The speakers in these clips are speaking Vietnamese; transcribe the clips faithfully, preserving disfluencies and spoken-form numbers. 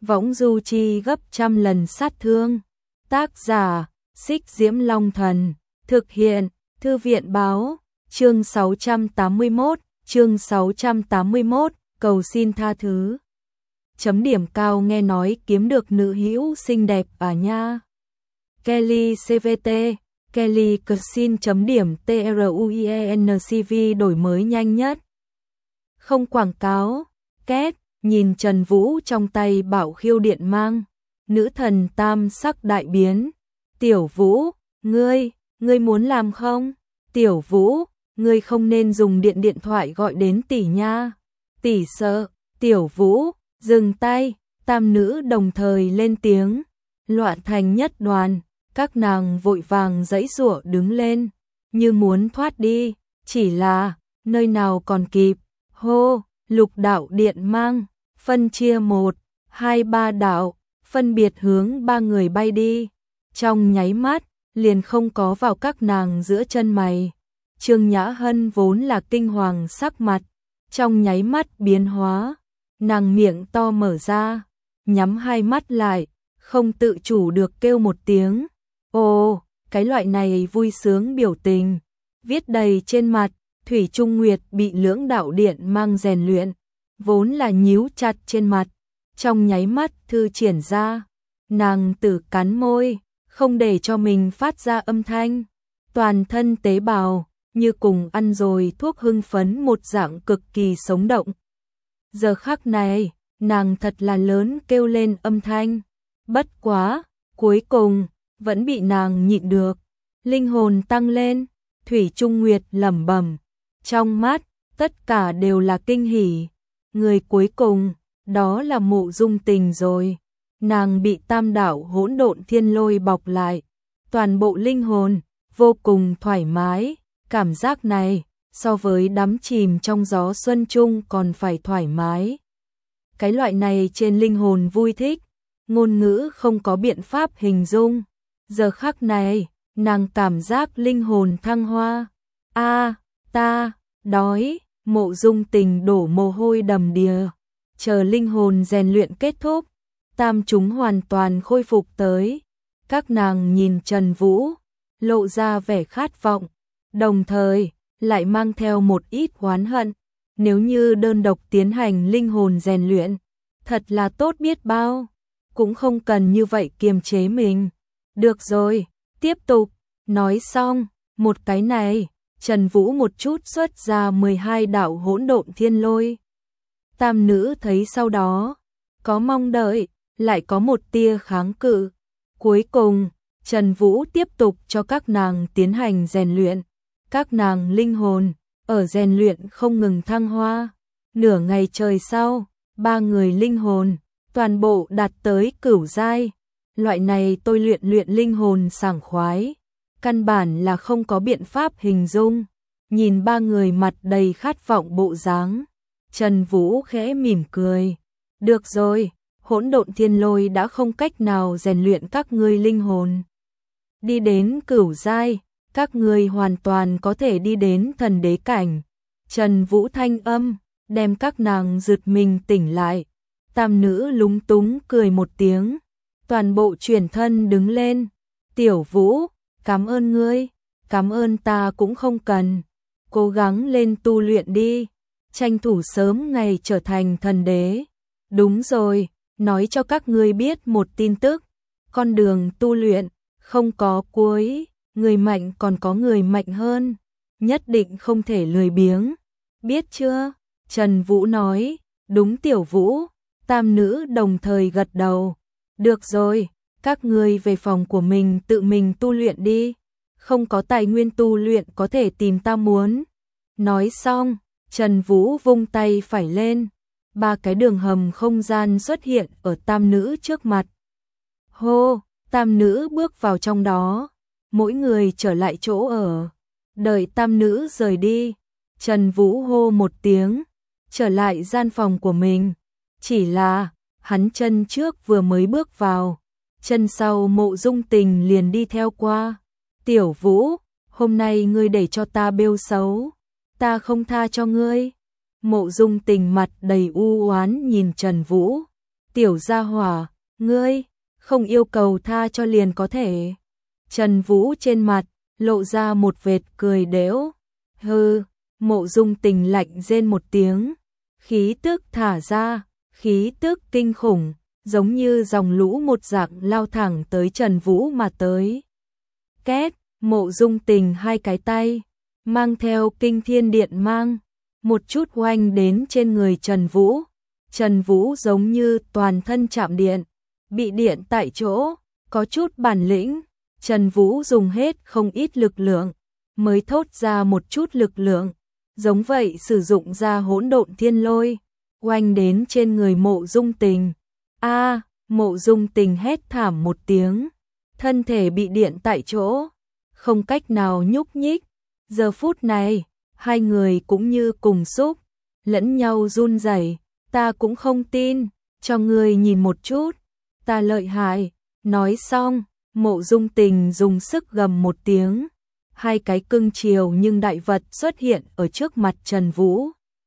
võng du chi gấp trăm lần sát thương. Tác giả, Xích Diễm Long Thần, thực hiện, Thư viện Báo, chương sáu trăm tám mươi mốt, chương sáu trăm tám mươi mốt, cầu xin tha thứ. Chấm điểm cao nghe nói kiếm được nữ hữu xinh đẹp à nha. Kelly xê vê tê, Kelly Cuisine chấm điểm TRUIENCV đổi mới nhanh nhất. Không quảng cáo, két, nhìn Trần Vũ trong tay bảo khiêu điện mang, nữ thần tam sắc đại biến. Tiểu Vũ, ngươi, ngươi muốn làm không? Tiểu Vũ, ngươi không nên dùng điện điện thoại gọi đến tỷ nha. Tỷ sợ. Tiểu Vũ, dừng tay. Tam nữ đồng thời lên tiếng, loạn thành nhất đoàn. Các nàng vội vàng giãy giụa đứng lên, như muốn thoát đi, chỉ là nơi nào còn kịp. Hô, lục đạo điện mang, phân chia một, hai, ba đạo, phân biệt hướng ba người bay đi. Trong nháy mắt, liền không có vào các nàng giữa chân mày. Trương Nhã Hân vốn là kinh hoàng sắc mặt, trong nháy mắt biến hóa, nàng miệng to mở ra, nhắm hai mắt lại, không tự chủ được kêu một tiếng. Ồ, cái loại này vui sướng biểu tình, viết đầy trên mặt. Thủy Trung Nguyệt bị lưỡng đạo điện mang rèn luyện, vốn là nhíu chặt trên mặt, trong nháy mắt thư triển ra, nàng tử cắn môi, không để cho mình phát ra âm thanh, toàn thân tế bào như cùng ăn rồi thuốc hưng phấn một dạng cực kỳ sống động. Giờ khắc này, nàng thật là lớn kêu lên âm thanh, bất quá, cuối cùng vẫn bị nàng nhịn được, linh hồn tăng lên. Thủy Trung Nguyệt lẩm bẩm, trong mắt tất cả đều là kinh hỉ. Người cuối cùng, đó là Mộ Dung Tình rồi. Nàng bị tam đạo hỗn độn thiên lôi bọc lại, toàn bộ linh hồn vô cùng thoải mái. Cảm giác này so với đắm chìm trong gió xuân trung còn phải thoải mái. Cái loại này trên linh hồn vui thích, ngôn ngữ không có biện pháp hình dung. Giờ khắc này, nàng cảm giác linh hồn thăng hoa. A, ta đói. Mộ Dung Tình đổ mồ hôi đầm đìa, chờ linh hồn rèn luyện kết thúc, tam chúng hoàn toàn khôi phục tới. Các nàng nhìn Trần Vũ, lộ ra vẻ khát vọng, đồng thời lại mang theo một ít oán hận. Nếu như đơn độc tiến hành linh hồn rèn luyện, thật là tốt biết bao, cũng không cần như vậy kiềm chế mình. Được rồi, tiếp tục. Nói xong, một cái này, Trần Vũ một chút xuất ra mười hai đạo hỗn độn thiên lôi. Tam nữ thấy sau đó, có mong đợi, lại có một tia kháng cự. Cuối cùng, Trần Vũ tiếp tục cho các nàng tiến hành rèn luyện. Các nàng linh hồn, ở rèn luyện không ngừng thăng hoa. Nửa ngày trời sau, ba người linh hồn, toàn bộ đạt tới cửu giai. Loại này tôi luyện luyện linh hồn sảng khoái, căn bản là không có biện pháp hình dung. Nhìn ba người mặt đầy khát vọng bộ dáng, Trần Vũ khẽ mỉm cười. Được rồi, hỗn độn thiên lôi đã không cách nào rèn luyện các ngươi linh hồn. Đi đến cửu giai, các ngươi hoàn toàn có thể đi đến thần đế cảnh. Trần Vũ thanh âm, đem các nàng giật mình tỉnh lại. Tam nữ lúng túng cười một tiếng, toàn bộ chuyển thân đứng lên. Tiểu Vũ, cảm ơn ngươi, cảm ơn ta cũng không cần. Cố gắng lên tu luyện đi, tranh thủ sớm ngày trở thành thần đế. Đúng rồi, nói cho các ngươi biết một tin tức, con đường tu luyện không có cuối, người mạnh còn có người mạnh hơn, nhất định không thể lười biếng, biết chưa? Trần Vũ nói. Đúng Tiểu Vũ. Tam nữ đồng thời gật đầu. Được rồi, các ngươi về phòng của mình tự mình tu luyện đi, không có tài nguyên tu luyện có thể tìm ta muốn. Nói xong, Trần Vũ vung tay phải lên, ba cái đường hầm không gian xuất hiện ở tam nữ trước mặt. Hô, tam nữ bước vào trong đó, mỗi người trở lại chỗ ở. Đợi tam nữ rời đi, Trần Vũ hô một tiếng, trở lại gian phòng của mình. Chỉ là, hắn chân trước vừa mới bước vào, chân sau Mộ Dung Tình liền đi theo qua. Tiểu Vũ, hôm nay ngươi để cho ta bêu xấu, ta không tha cho ngươi. Mộ Dung Tình mặt đầy u oán nhìn Trần Vũ, Tiểu gia hỏa, ngươi, không yêu cầu tha cho liền có thể. Trần Vũ trên mặt, lộ ra một vệt cười đễu. Hừ, Mộ Dung Tình lạnh rên một tiếng. Khí tức thả ra, khí tức kinh khủng, giống như dòng lũ một dạng lao thẳng tới Trần Vũ mà tới. Két, Mộ Dung Tình hai cái tay, mang theo kinh thiên điện mang, một chút oanh đến trên người Trần Vũ. Trần Vũ giống như toàn thân chạm điện, bị điện tại chỗ, có chút bản lĩnh. Trần Vũ dùng hết không ít lực lượng, mới thốt ra một chút lực lượng, giống vậy sử dụng ra hỗn độn thiên lôi, oanh đến trên người Mộ Dung Tình. A, Mộ Dung Tình hét thảm một tiếng, thân thể bị điện tại chỗ, không cách nào nhúc nhích. Giờ phút này, hai người cũng như cùng xúc, lẫn nhau run rẩy. Ta cũng không tin, cho ngươi nhìn một chút, ta lợi hại. Nói xong, Mộ Dung Tình dùng sức gầm một tiếng, hai cái cưng chiều nhưng đại vật xuất hiện ở trước mặt Trần Vũ.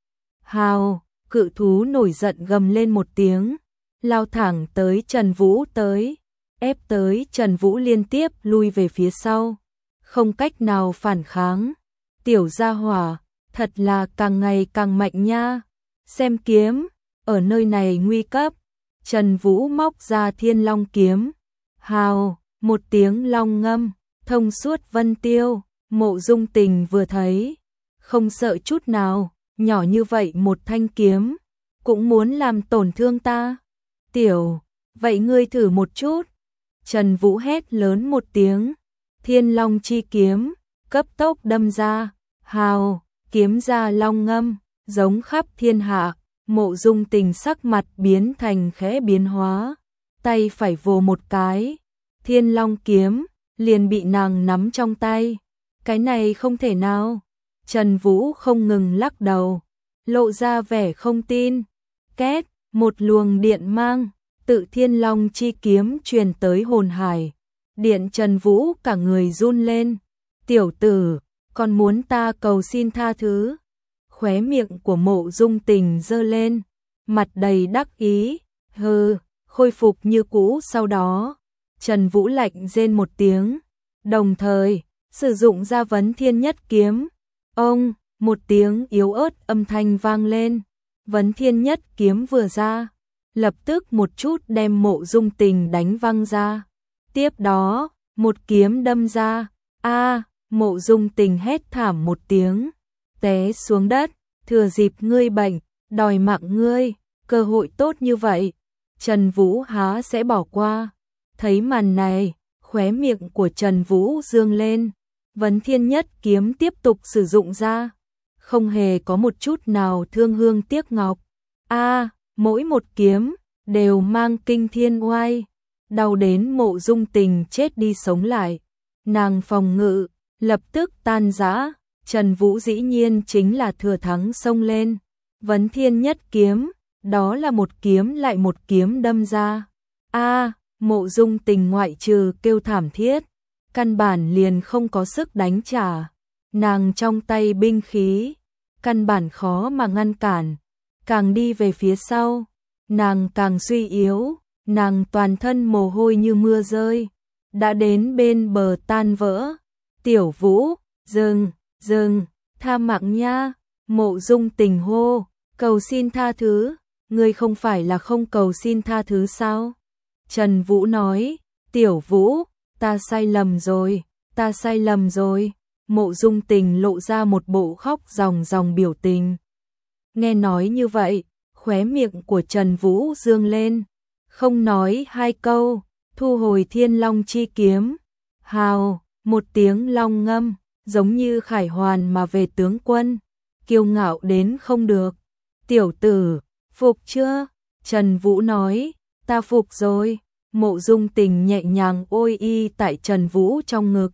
Hào, cự thú nổi giận gầm lên một tiếng, lao thẳng tới Trần Vũ tới, ép tới Trần Vũ liên tiếp lui về phía sau, không cách nào phản kháng. Tiểu gia hỏa, thật là càng ngày càng mạnh nha. Xem kiếm, ở nơi này nguy cấp. Trần Vũ móc ra Thiên Long kiếm. Hào, một tiếng long ngâm, thông suốt vân tiêu. Mộ Dung Tình vừa thấy, không sợ chút nào, nhỏ như vậy một thanh kiếm, cũng muốn làm tổn thương ta. Tiểu, vậy ngươi thử một chút. Trần Vũ hét lớn một tiếng, Thiên Long chi kiếm, cấp tốc đâm ra. Hào, kiếm ra long ngâm, giống khắp thiên hạ. Mộ Dung Tình sắc mặt biến thành khẽ biến hóa, tay phải vồ một cái, Thiên Long kiếm liền bị nàng nắm trong tay. Cái này không thể nào. Trần Vũ không ngừng lắc đầu, lộ ra vẻ không tin. Két, một luồng điện mang tự Thiên Long chi kiếm truyền tới hồn hải, điện Trần Vũ cả người run lên. Tiểu tử, còn muốn ta cầu xin tha thứ? Khóe miệng của Mộ Dung Tình giơ lên, mặt đầy đắc ý. Hừ, khôi phục như cũ. Sau đó, Trần Vũ lạnh rên một tiếng, đồng thời sử dụng ra Vấn Thiên Nhất kiếm. Ông, một tiếng yếu ớt âm thanh vang lên, Vấn Thiên Nhất kiếm vừa ra, lập tức một chút đem Mộ Dung Tình đánh văng ra. Tiếp đó, một kiếm đâm ra. A, Mộ Dung Tình hét thảm một tiếng, té xuống đất. Thừa dịp ngươi bệnh, đòi mạng ngươi, cơ hội tốt như vậy, Trần Vũ há sẽ bỏ qua. Thấy màn này, khóe miệng của Trần Vũ dương lên, Vấn Thiên Nhất kiếm tiếp tục sử dụng ra, không hề có một chút nào thương hương tiếc ngọc. A, mỗi một kiếm đều mang kinh thiên oai, đau đến Mộ Dung Tình chết đi sống lại. Nàng phòng ngự lập tức tan rã. Trần Vũ dĩ nhiên chính là thừa thắng xông lên. Vấn Thiên Nhất kiếm, đó là một kiếm lại một kiếm đâm ra. A, Mộ Dung Tình ngoại trừ kêu thảm thiết, căn bản liền không có sức đánh trả. Nàng trong tay binh khí, căn bản khó mà ngăn cản. Càng đi về phía sau, nàng càng suy yếu, nàng toàn thân mồ hôi như mưa rơi, đã đến bên bờ tan vỡ. Tiểu Vũ, dừng, dừng, tha mạng nha. Mộ Dung Tình hô, cầu xin tha thứ. Ngươi không phải là không cầu xin tha thứ sao? Trần Vũ nói, Tiểu Vũ, ta sai lầm rồi, ta sai lầm rồi. Mộ Dung Tình lộ ra một bộ khóc ròng ròng biểu tình. Nghe nói như vậy, khóe miệng của Trần Vũ dương lên, không nói hai câu, thu hồi Thiên Long chi kiếm. Hào, một tiếng long ngâm, giống như khải hoàn mà về tướng quân, kiêu ngạo đến không được. Tiểu tử, phục chưa? Trần Vũ nói, ta phục rồi. Mộ Dung Tình nhẹ nhàng ôi y tại Trần Vũ trong ngực,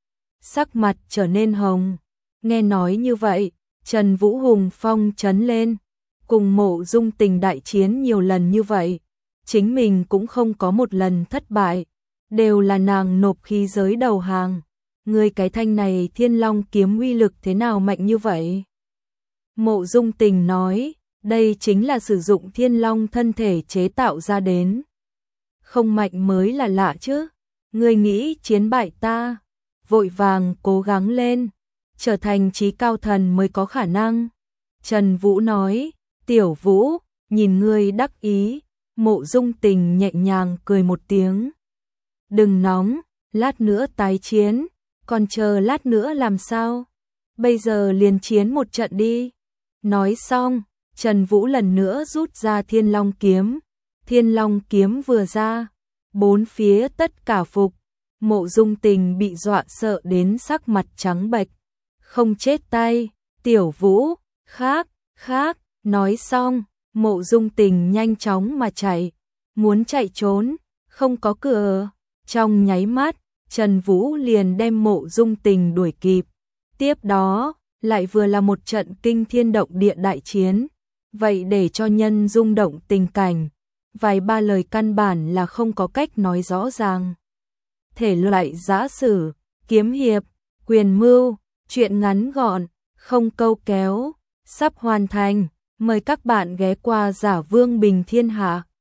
sắc mặt trở nên hồng. Nghe nói như vậy, Trần Vũ hùng phong trấn lên, cùng Mộ Dung Tình đại chiến nhiều lần như vậy, chính mình cũng không có một lần thất bại, đều là nàng nộp khí giới đầu hàng. Người cái thanh này Thiên Long kiếm uy lực thế nào mạnh như vậy? Mộ Dung Tình nói, Đây chính là sử dụng thiên long thân thể chế tạo ra đến. Không mạnh mới là lạ chứ. Ngươi nghĩ chiến bại ta, vội vàng cố gắng lên, trở thành trí cao thần mới có khả năng. Trần Vũ nói, Tiểu Vũ, nhìn ngươi đắc ý, Mộ Dung Tình nhẹ nhàng cười một tiếng. Đừng nóng, lát nữa tái chiến, còn chờ lát nữa làm sao? Bây giờ liền chiến một trận đi. Nói xong, Trần Vũ lần nữa rút ra Thiên Long kiếm. Thiên Long kiếm vừa ra, bốn phía tất cả phục. Mộ Dung Tình bị dọa sợ đến sắc mặt trắng bệch. Không chết tay, Tiểu Vũ, khác, khác, nói xong, Mộ Dung Tình nhanh chóng mà chạy, muốn chạy trốn, không có cửa. Trong nháy mắt, Trần Vũ liền đem Mộ Dung Tình đuổi kịp. Tiếp đó, lại vừa là một trận kinh thiên động địa đại chiến. Vậy để cho nhân rung động tình cảnh, vài ba lời căn bản là không có cách nói rõ ràng. Thể loại giã sử, kiếm hiệp, quyền mưu, truyện ngắn gọn, không câu kéo, sắp hoàn thành. Mời các bạn ghé qua Giả Vương Bình Thiên Hạ.